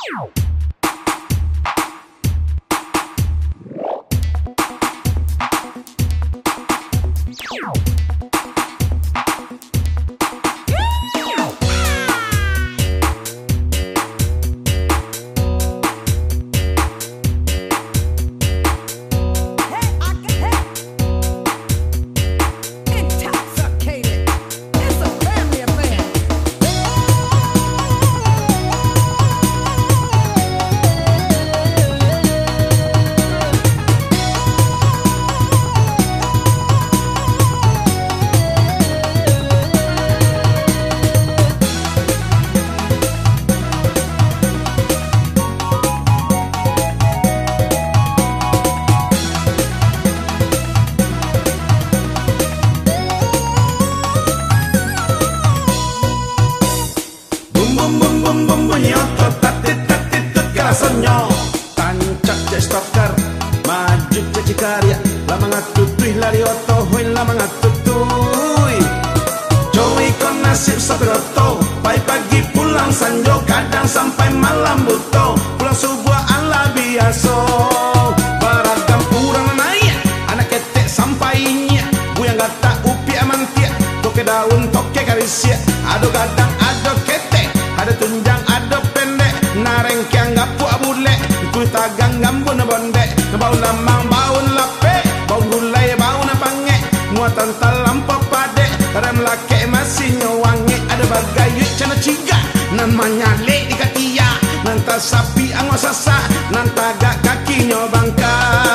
Pagi pulang sanjo, kadang sampai malam buto. Pulang subuh ala biasa. Beragam urang naik, anak ketek sampainya. Buyang gata upi amantia, toke daun toke karisia. Ado gadang ado ketek, ada tunjang ado pendek. Nareng kiang gapu abule, ikut tagang gambu na bondek. Bau lamang bau lape, bau gulai bau na pange. Muatan talampau padek, rem lake masih nyawange. Ada bagai yuk cana ciga, nan manyale di katia. Nanta sapi angwa sasa, nanta gak kakinya bangka.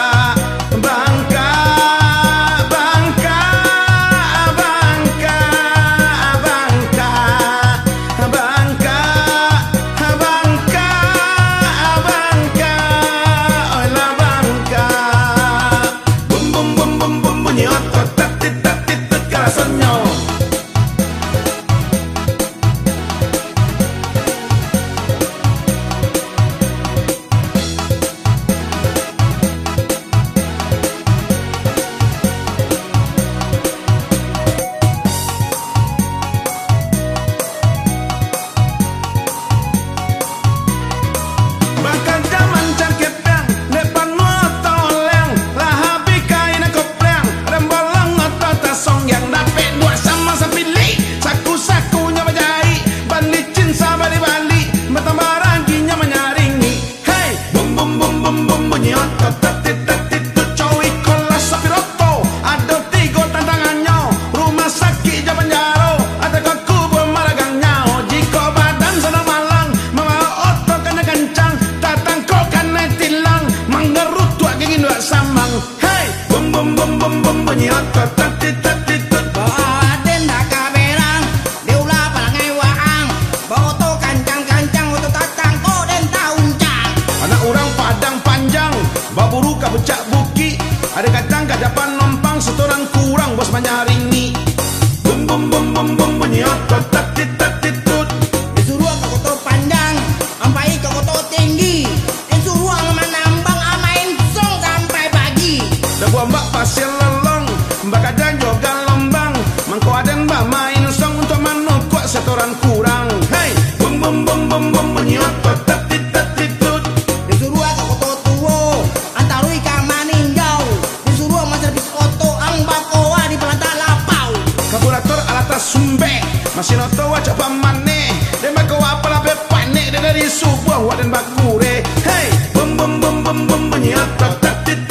Bangka, bangka, bangka, bangka, bangka, bangka, bangka, olah bangka. Bum bum bum bum bum bunyi otot, tatit tatit tut karasannya. Becak buki, ada kacang kadapan nompang, setoran kurang bos menyaringi. Bum bum bum bum bum bunyi otot tatit tatit tut. Disuruh ke koto panjang, ampai ke koto tinggi. Disuruh menambang amain song sampai pagi. Dah buah mbak pasir lelong, mbak kadang joga lombang. Mangko aden mbak main song untuk manu kuat setoran kurang. Hey, bum bum bum bum bum bunyi otot tatit tatit tut. Disuruh ke koto tuwo, antarui ka maninjau. Disuruh maservis oto ang bakoa di pelanta lapau. Kaburator alatas sumbe, masih noto wajah pamane. Dan bakoa pala bepane, dan dari subuh waden bakure. Hey, bum bum bum bum bum bunyi otot tatit